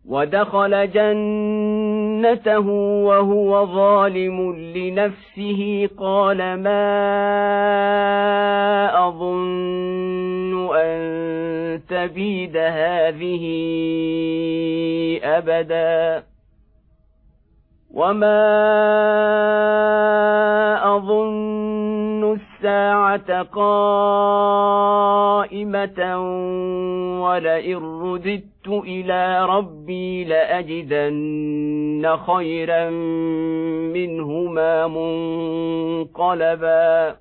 ودخل جنته وهو ظالم لنفسه قال ما أظن أن تبيد هذه أبدا وما أظن الساعة قائمة ولئن رددت إلى ربي لأجدن خيرا منهما منقلبا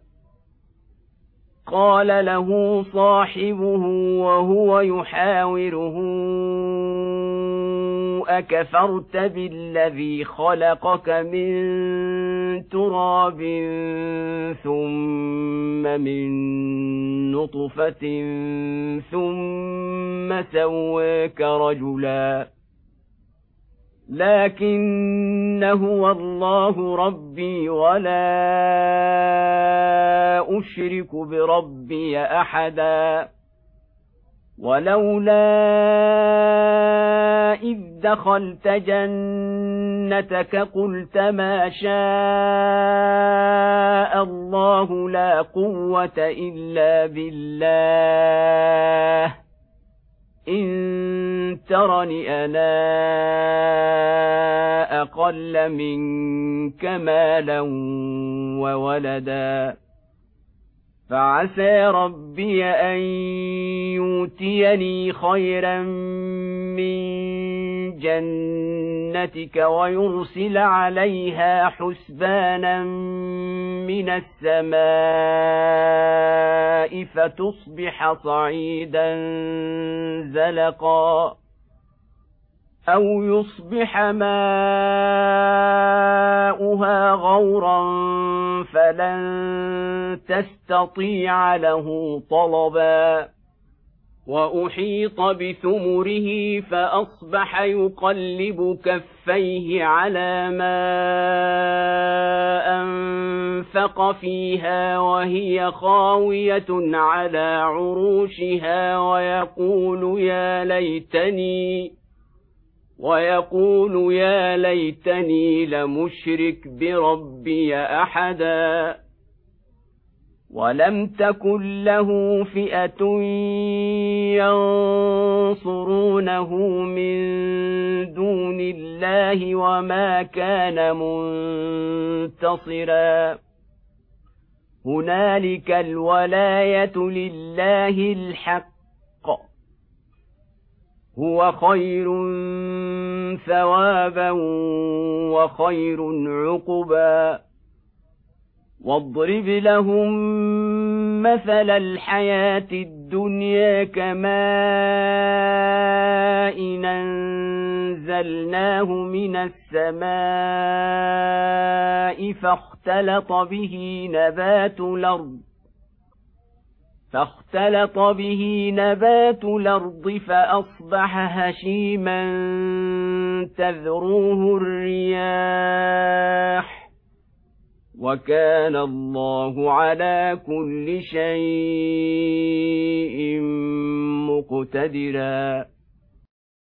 قال له صاحبه وهو يحاوره أكفرت بالذي خلقك من تراب ثم من نطفة ثم سواك رجلا لكن هو الله ربي ولا أشرك بربي أحدا ولولا إذ دخلت جنتك قلت ما شاء الله لا قوة إلا بالله إن ترني أنا أقل منك مالا وولدا فعسى ربي أن يؤتيني خيرا من جنتك ويرسل عليها حسبانا من السماء فتصبح صعيدا زلقا أو يصبح ماؤها غورا فلن تستطيع له طلبا وأحيط بثمره فأصبح يقلب كفيه على ما أنفق فيها وهي خاوية على عروشها ويقول يا ليتني لمشرك بربي أحدا ولم تكن له فئة ينصرونه من دون الله وما كان منتصرا هنالك الولاية لله الحق هو خير ثوابا وخير عقبا واضرب لهم مثل الحياة الدنيا كماء أنزلناه من السماء فاختلط به نبات الأرض فأصبح هشيما تذروه الرياح وكان الله على كل شيء مقتدرا